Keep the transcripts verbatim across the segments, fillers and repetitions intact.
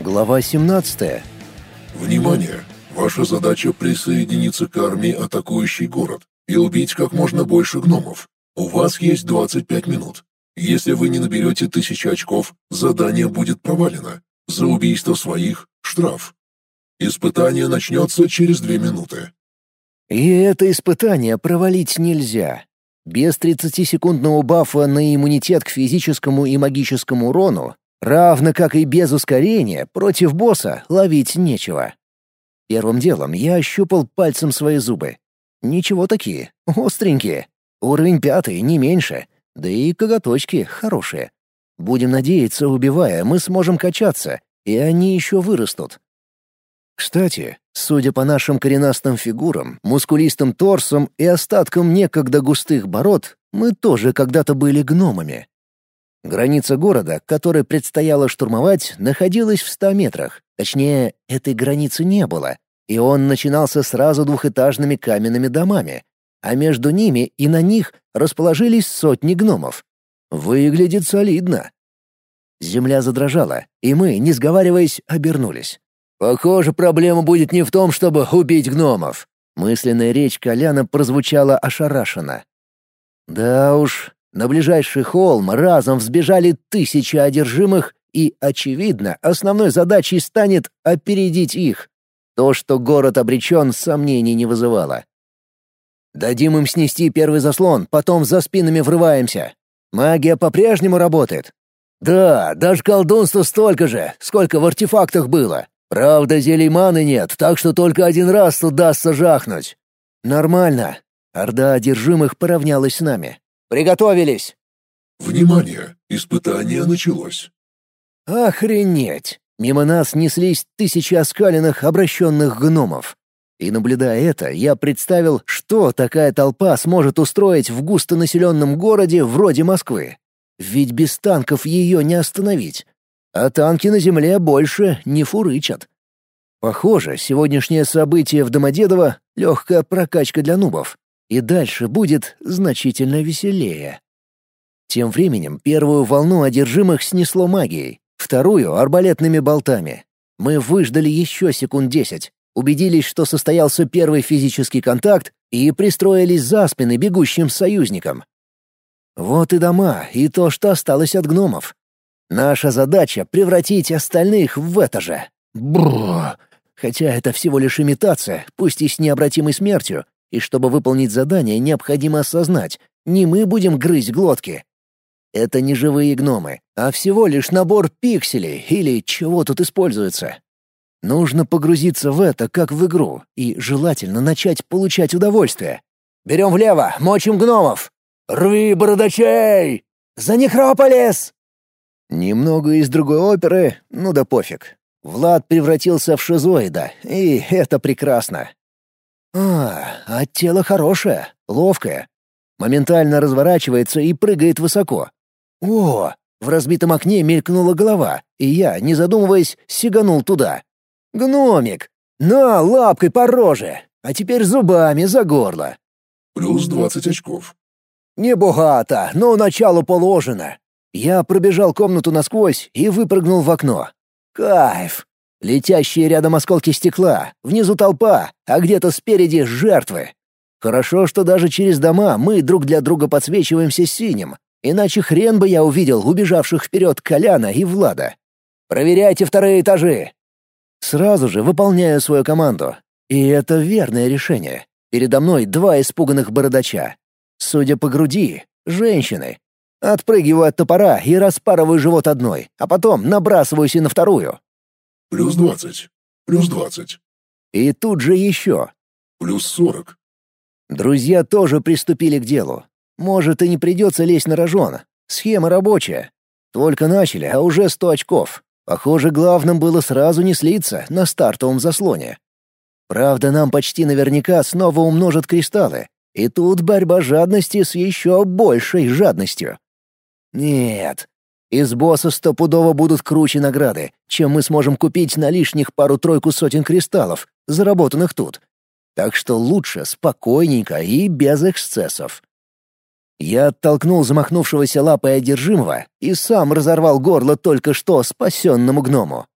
Глава семнадцатая. Внимание! Ваша задача присоединиться к армии, атакующей город, и убить как можно больше гномов. У вас есть двадцать пять минут. Если вы не наберете тысячи очков, задание будет провалено. За убийство своих – штраф. Испытание начнется через две минуты. И это испытание провалить нельзя. Без тридцатисекундного бафа на иммунитет к физическому и магическому урону, равно как и без ускорения, против босса ловить нечего. Первым делом я ощупал пальцем свои зубы. Ничего такие, остренькие. Уровень пятый, не меньше. Да и коготочки хорошие. Будем надеяться, убивая, мы сможем качаться, и они еще вырастут. Кстати, судя по нашим коренастым фигурам, мускулистым торсам и остаткам некогда густых бород, мы тоже когда-то были гномами. Граница города, который предстояло штурмовать, находилась в ста метрах. Точнее, этой границы не было, и он начинался сразу двухэтажными каменными домами, а между ними и на них расположились сотни гномов. Выглядит солидно. Земля задрожала, и мы, не сговариваясь, обернулись. «Похоже, проблема будет не в том, чтобы убить гномов». Мысленная речь Коляна прозвучала ошарашенно. Да уж, на ближайший холм разом взбежали тысячи одержимых, и, очевидно, основной задачей станет опередить их. То, что город обречен, сомнений не вызывало. «Дадим им снести первый заслон, потом за спинами врываемся. Магия по-прежнему работает?» «Да, даже колдунства столько же, сколько в артефактах было. Правда, зелий маны нет, так что только один раз удастся жахнуть». «Нормально». Орда одержимых поравнялась с нами. «Приготовились!» Внимание! Испытание началось. Охренеть! Мимо нас неслись тысячи оскаленных, обращенных гномов. И, наблюдая это, я представил, что такая толпа сможет устроить в густонаселенном городе вроде Москвы. Ведь без танков ее не остановить. А танки на земле больше не фурычат. Похоже, сегодняшнее событие в Домодедово — легкая прокачка для нубов. И дальше будет значительно веселее. Тем временем первую волну одержимых снесло магией, вторую — арбалетными болтами. Мы выждали еще секунд десять, убедились, что состоялся первый физический контакт, и пристроились за спины бегущим союзникам. Вот и дома, и то, что осталось от гномов. Наша задача — превратить остальных в это же. Бррр. Хотя это всего лишь имитация, пусть и с необратимой смертью, и чтобы выполнить задание, необходимо осознать, не мы будем грызть глотки. Это не живые гномы, а всего лишь набор пикселей или чего тут используется. Нужно погрузиться в это, как в игру, и желательно начать получать удовольствие. «Берем влево, мочим гномов! Рви бородачей! За Некрополис!» Немного из другой оперы, ну да пофиг. Влад превратился в шизоида, и это прекрасно. А, а тело хорошее, ловкое. Моментально разворачивается и прыгает высоко. О, в разбитом окне мелькнула голова, и я, не задумываясь, сиганул туда. Гномик! На, лапкой по роже, а теперь зубами за горло. Плюс двадцать очков. Небогато, но начало положено. Я пробежал комнату насквозь и выпрыгнул в окно. Кайф! Летящие рядом осколки стекла, внизу толпа, а где-то спереди жертвы. Хорошо, что даже через дома мы друг для друга подсвечиваемся синим, иначе хрен бы я увидел убежавших вперед Коляна и Влада. «Проверяйте вторые этажи!» Сразу же выполняю свою команду. И это верное решение. Передо мной два испуганных бородача. Судя по груди, женщины. Отпрыгиваю от топора и распарываю живот одной, а потом набрасываюсь и на вторую. Плюс двадцать. Плюс двадцать. И тут же еще. Плюс сорок. Друзья тоже приступили к делу. Может, и не придется лезть на рожон. Схема рабочая. Только начали, а уже сто очков. Похоже, главным было сразу не слиться на стартовом заслоне. Правда, нам почти наверняка снова умножат кристаллы. И тут борьба жадности с еще большей жадностью. Нет. Из босса стопудово будут круче награды, чем мы сможем купить на лишних пару-тройку сотен кристаллов, заработанных тут. Так что лучше спокойненько и без эксцессов. Я оттолкнул замахнувшегося лапой одержимого и сам разорвал горло только что спасенному гному.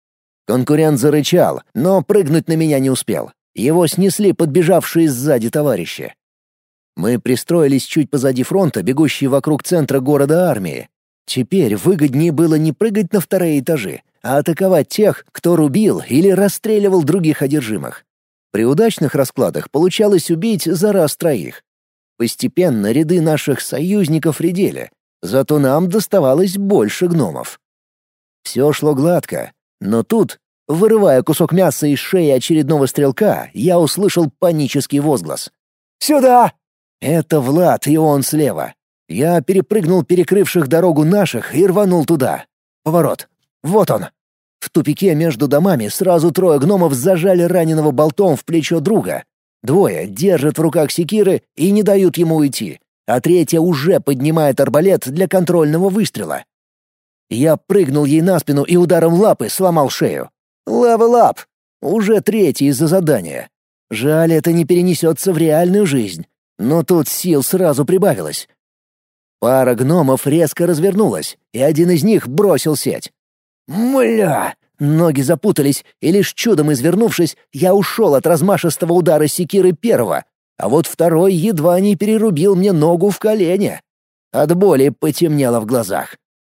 Конкурент зарычал, но прыгнуть на меня не успел. Его снесли подбежавшие сзади товарищи. Мы пристроились чуть позади фронта, бегущей вокруг центра города армии. Теперь выгоднее было не прыгать на вторые этажи, а атаковать тех, кто рубил или расстреливал других одержимых. При удачных раскладах получалось убить за раз троих. Постепенно ряды наших союзников редели, зато нам доставалось больше гномов. Все шло гладко, но тут, вырывая кусок мяса из шеи очередного стрелка, я услышал панический возглас. «Сюда!» Это Влад, и он слева. Я перепрыгнул перекрывших дорогу наших и рванул туда. Поворот. Вот он. В тупике между домами сразу трое гномов зажали раненого болтом в плечо друга. Двое держат в руках секиры и не дают ему уйти, а третья уже поднимает арбалет для контрольного выстрела. Я прыгнул ей на спину и ударом лапы сломал шею. Левел-ап! Уже третий из-за задания. Жаль, это не перенесется в реальную жизнь. Но тут сил сразу прибавилось. Пара гномов резко развернулась, и один из них бросил сеть. Мля! Ноги запутались, и лишь чудом извернувшись, я ушел от размашистого удара секиры первого, а вот второй едва не перерубил мне ногу в колене. От боли потемнело в глазах.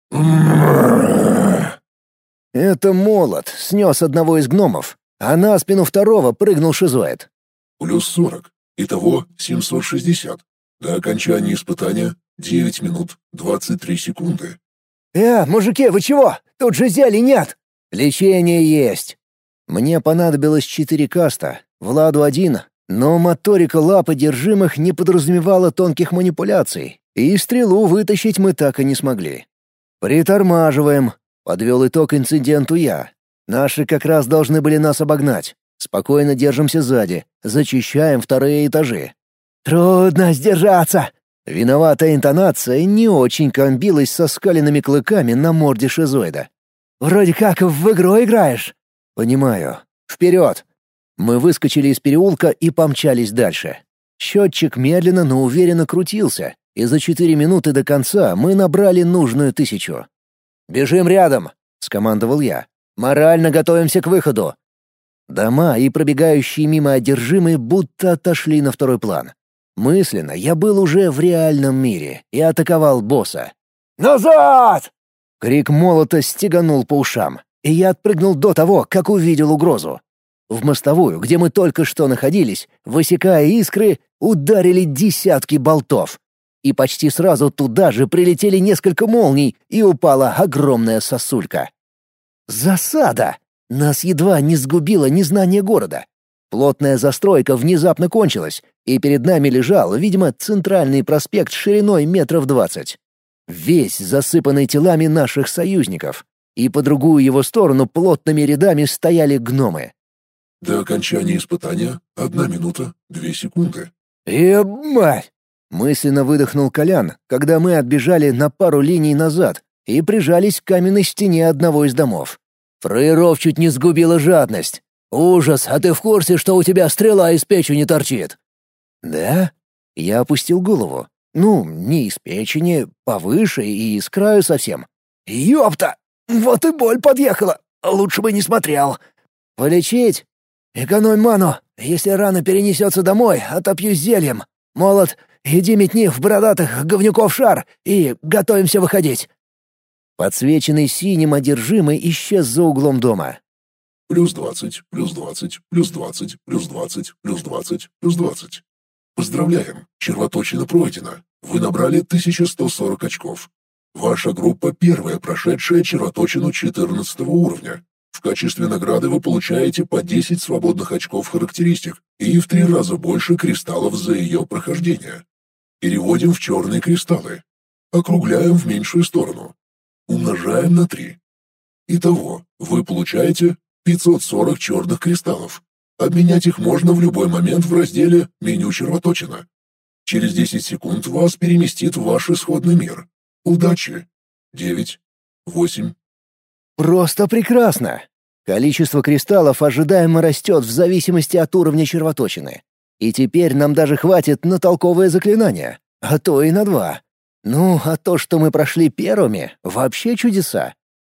Это молот снес одного из гномов, а на спину второго прыгнул шизоид. Плюс сорок. Итого семьсот шестьдесят. До окончания испытания девять минут двадцать три секунды. «Э, мужики, вы чего? Тут же зелий нет!» «Лечение есть!» Мне понадобилось четыре каста, Владу один, но моторика лап одержимых не подразумевала тонких манипуляций, и стрелу вытащить мы так и не смогли. «Притормаживаем», — подвел итог инциденту я. «Наши как раз должны были нас обогнать. Спокойно держимся сзади, зачищаем вторые этажи». «Трудно сдержаться!» Виноватая интонация не очень комбилась со скаленными клыками на морде шизоида. «Вроде как в игру играешь». «Понимаю. Вперед!» Мы выскочили из переулка и помчались дальше. Счетчик медленно, но уверенно крутился, и за четыре минуты до конца мы набрали нужную тысячу. «Бежим рядом!» — скомандовал я. «Морально готовимся к выходу!» Дома и пробегающие мимо одержимые будто отошли на второй план. Мысленно я был уже в реальном мире и атаковал босса. «Назад!» Крик молота стеганул по ушам, и я отпрыгнул до того, как увидел угрозу. В мостовую, где мы только что находились, высекая искры, ударили десятки болтов. И почти сразу туда же прилетели несколько молний, и упала огромная сосулька. Засада! Нас едва не сгубило незнание города. Плотная застройка внезапно кончилась, и перед нами лежал, видимо, центральный проспект шириной метров двадцать. Весь засыпанный телами наших союзников. И по другую его сторону плотными рядами стояли гномы. До окончания испытания одна минута две секунды. «Ебать!» — мысленно выдохнул Колян, когда мы отбежали на пару линий назад и прижались к каменной стене одного из домов. Фраеров чуть не сгубила жадность. «Ужас, а ты в курсе, что у тебя стрела из печени торчит?» «Да?» Я опустил голову. Ну, не из печени, повыше и с краю совсем. «Ёпта! Вот и боль подъехала! Лучше бы не смотрел!» «Полечить?» «Экономь ману. Если рана перенесется домой, отопью зельем. Молот, иди метни в бородатых говнюков шар и готовимся выходить». Подсвеченный синим одержимый исчез за углом дома. Плюс двадцать, плюс двадцать, плюс двадцать, плюс двадцать, плюс двадцать, плюс двадцать. Поздравляем, червоточина пройдена. Вы набрали тысяча сто сорок очков. Ваша группа первая, прошедшая червоточину четырнадцатого уровня. В качестве награды вы получаете по десять свободных очков характеристик и в три раза больше кристаллов за ее прохождение. Переводим в черные кристаллы. Округляем в меньшую сторону. Умножаем на три. Итого, вы получаете пятьсот сорок черных кристаллов. Обменять их можно в любой момент в разделе «Меню червоточина». Через десять секунд вас переместит в ваш исходный мир. Удачи! девять, восемь. Просто прекрасно! Количество кристаллов ожидаемо растет в зависимости от уровня червоточины. И теперь нам даже хватит на толковое заклинание, а то и на два. Ну, а то, что мы прошли первыми, вообще чудеса.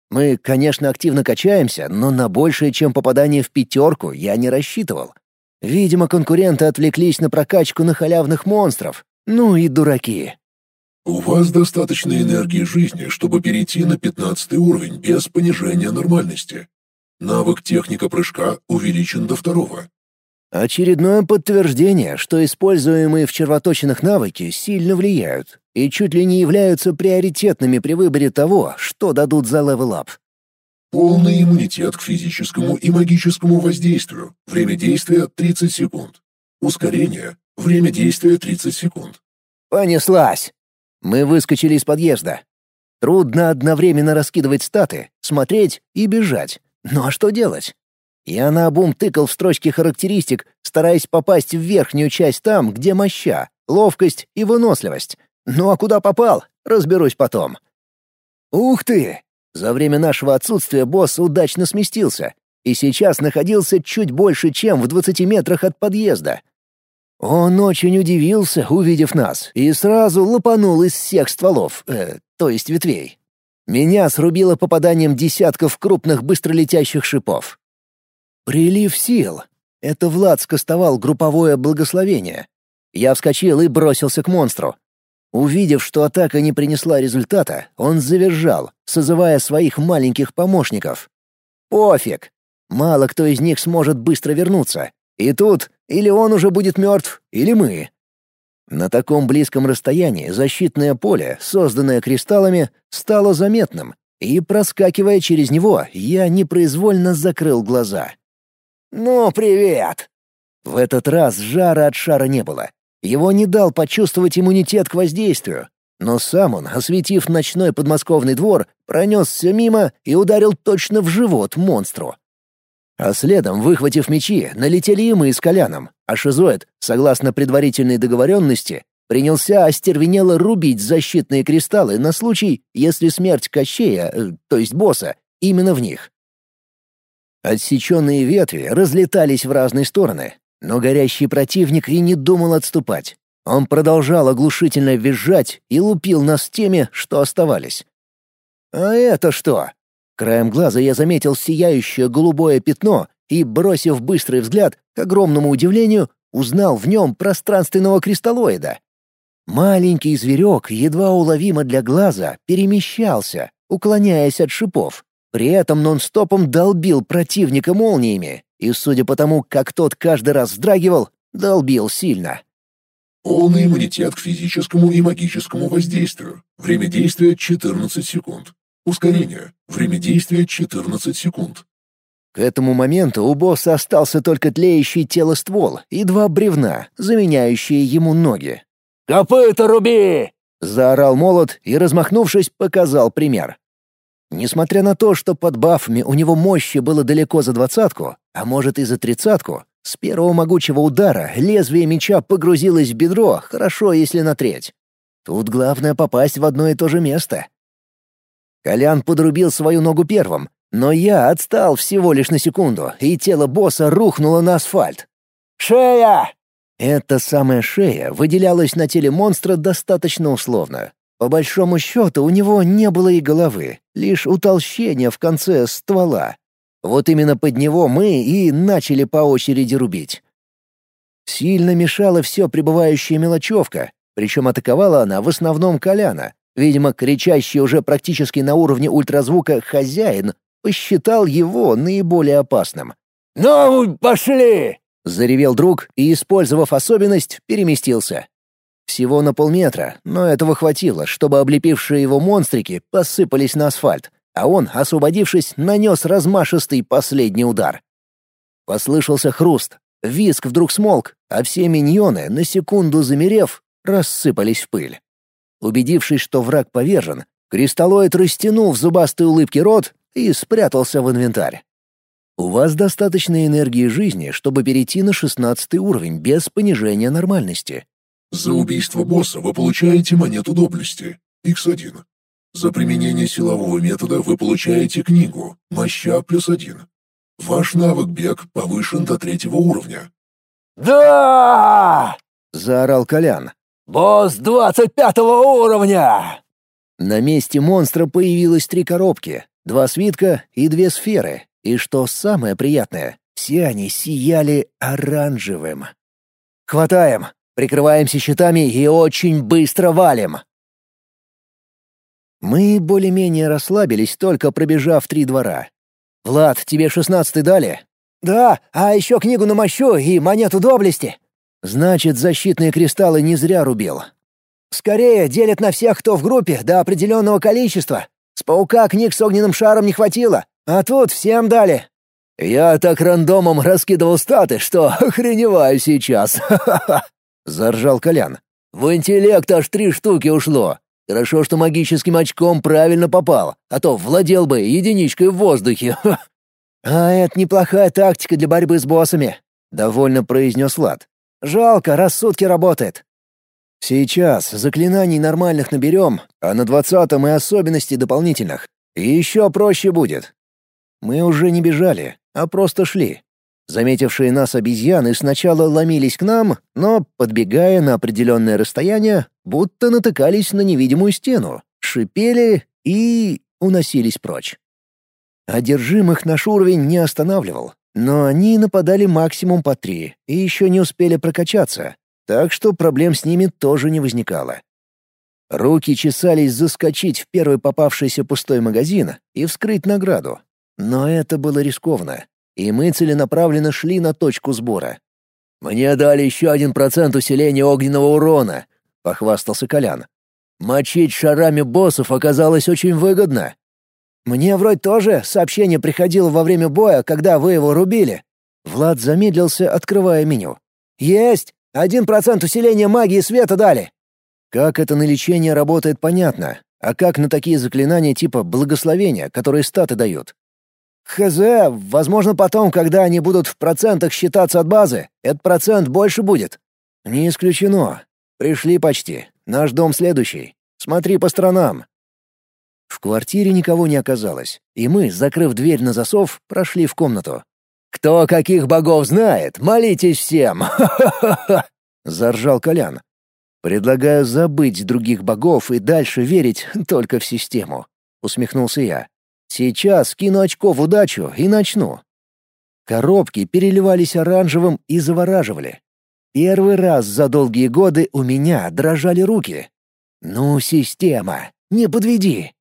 Мы, конечно, активно качаемся, но на большее, чем попадание в пятерку, я не рассчитывал. Видимо, конкуренты отвлеклись на прокачку на халявных монстров. Ну и дураки. У вас достаточно энергии жизни, чтобы перейти на пятнадцатый уровень без понижения нормальности. Навык техника прыжка увеличен до второго. Очередное подтверждение, что используемые в червоточинах навыки сильно влияют и чуть ли не являются приоритетными при выборе того, что дадут за левел-ап. Полный иммунитет к физическому и магическому воздействию. Время действия тридцать секунд. Ускорение. Время действия тридцать секунд. Понеслась! Мы выскочили из подъезда. Трудно одновременно раскидывать статы, смотреть и бежать. Ну а что делать? Я наобум тыкал в строчки характеристик, стараясь попасть в верхнюю часть там, где моща, ловкость и выносливость. Ну а куда попал, разберусь потом. Ух ты! За время нашего отсутствия босс удачно сместился и сейчас находился чуть больше, чем в двадцати метрах от подъезда. Он очень удивился, увидев нас, и сразу лопанул из всех стволов, э, то есть ветвей. Меня срубило попаданием десятков крупных быстролетящих шипов. Прилив сил. Это Влад скостовал групповое благословение. Я вскочил и бросился к монстру. Увидев, что атака не принесла результата, он завизжал, созывая своих маленьких помощников. Пофиг. Мало кто из них сможет быстро вернуться. И тут или он уже будет мертв, или мы. На таком близком расстоянии защитное поле, созданное кристаллами, стало заметным, и, проскакивая через него, я непроизвольно закрыл глаза. «Ну, привет!» В этот раз жара от шара не было. Его не дал почувствовать иммунитет к воздействию. Но сам он, осветив ночной подмосковный двор, пронесся мимо и ударил точно в живот монстру. А следом, выхватив мечи, налетели и мы с Коляном, а шизоид, согласно предварительной договоренности, принялся остервенело рубить защитные кристаллы на случай, если смерть Кощея, э, то есть босса, именно в них. Отсеченные ветви разлетались в разные стороны, но горящий противник и не думал отступать. Он продолжал оглушительно визжать и лупил нас теми, что оставались. «А это что?» Краем глаза я заметил сияющее голубое пятно и, бросив быстрый взгляд, к огромному удивлению, узнал в нем пространственного кристаллоида. Маленький зверек, едва уловимо для глаза, перемещался, уклоняясь от шипов. При этом нон-стопом долбил противника молниями, и, судя по тому, как тот каждый раз вздрагивал, долбил сильно. Полный иммунитет к физическому и магическому воздействию. Время действия четырнадцать секунд. Ускорение. Время действия четырнадцать секунд. К этому моменту у босса остался только тлеющий телоствол и два бревна, заменяющие ему ноги. «Копыта руби!» — заорал молот и, размахнувшись, показал пример. Несмотря на то, что под бафами у него мощи было далеко за двадцатку, а может и за тридцатку, с первого могучего удара лезвие меча погрузилось в бедро, хорошо, если на треть. Тут главное попасть в одно и то же место. Колян подрубил свою ногу первым, но я отстал всего лишь на секунду, и тело босса рухнуло на асфальт. «Шея!» Эта самая шея выделялась на теле монстра достаточно условно. По большому счету у него не было и головы, лишь утолщение в конце ствола. Вот именно под него мы и начали по очереди рубить. Сильно мешала все прибывающая мелочевка, причем атаковала она в основном Коляна. Видимо, кричащий уже практически на уровне ультразвука хозяин посчитал его наиболее опасным. «Ну, пошли!» — заревел друг и, использовав особенность, переместился. Всего на полметра, но этого хватило, чтобы облепившие его монстрики посыпались на асфальт, а он, освободившись, нанес размашистый последний удар. Послышался хруст, визг вдруг смолк, а все миньоны, на секунду замерев, рассыпались в пыль. Убедившись, что враг повержен, кристаллоид растянул в зубастой улыбке рот и спрятался в инвентарь. У вас достаточно энергии жизни, чтобы перейти на шестнадцатый уровень без понижения нормальности. За убийство босса вы получаете монету доблести, икс один. За применение силового метода вы получаете книгу, моща плюс один. Ваш навык бег повышен до третьего уровня. «Да!» — заорал Колян. «Босс двадцать пятого уровня!» На месте монстра появилось три коробки, два свитка и две сферы. И что самое приятное, все они сияли оранжевым. «Хватаем, прикрываемся щитами и очень быстро валим!» Мы более-менее расслабились, только пробежав три двора. «Влад, тебе шестнадцатый дали?» «Да, а еще книгу на мощу и монету доблести». «Значит, защитные кристаллы не зря рубил». «Скорее делят на всех, кто в группе, до определенного количества. С паука книг с огненным шаром не хватило, а тут всем дали». «Я так рандомом раскидывал статы, что охреневаю сейчас. Ха-ха-ха!» — заржал Колян. «В интеллект аж три штуки ушло. Хорошо, что магическим очком правильно попал, а то владел бы единичкой в воздухе. «А это неплохая тактика для борьбы с боссами», — довольно произнес Влад. «Жалко, раз сутки работает». «Сейчас заклинаний нормальных наберем, а на двадцатом и особенностей дополнительных. И еще проще будет». Мы уже не бежали, а просто шли. Заметившие нас обезьяны сначала ломились к нам, но, подбегая на определенное расстояние, будто натыкались на невидимую стену, шипели и уносились прочь. Одержимых наш уровень не останавливал, но они нападали максимум по три и еще не успели прокачаться, так что проблем с ними тоже не возникало. Руки чесались заскочить в первый попавшийся пустой магазин и вскрыть награду. Но это было рискованно, и мы целенаправленно шли на точку сбора. «Мне дали еще один процент усиления огненного урона», — похвастался Колян. «Мочить шарами боссов оказалось очень выгодно». «Мне вроде тоже сообщение приходило во время боя, когда вы его рубили». Влад замедлился, открывая меню. «Есть! Один процент усиления магии света дали». Как это на лечение работает, понятно. А как на такие заклинания типа благословения, которые статы дают? Хз, возможно, потом, когда они будут в процентах считаться от базы, этот процент больше будет. Не исключено. Пришли почти. Наш дом следующий. Смотри по сторонам. В квартире никого не оказалось, и мы, закрыв дверь на засов, прошли в комнату. «Кто каких богов знает, молитесь всем! Ха-ха-ха!» — заржал Колян. «Предлагаю забыть других богов и дальше верить только в систему», — усмехнулся я. «Сейчас кину очко в удачу и начну». Коробки переливались оранжевым и завораживали. Первый раз за долгие годы у меня дрожали руки. «Ну, система, не подведи!»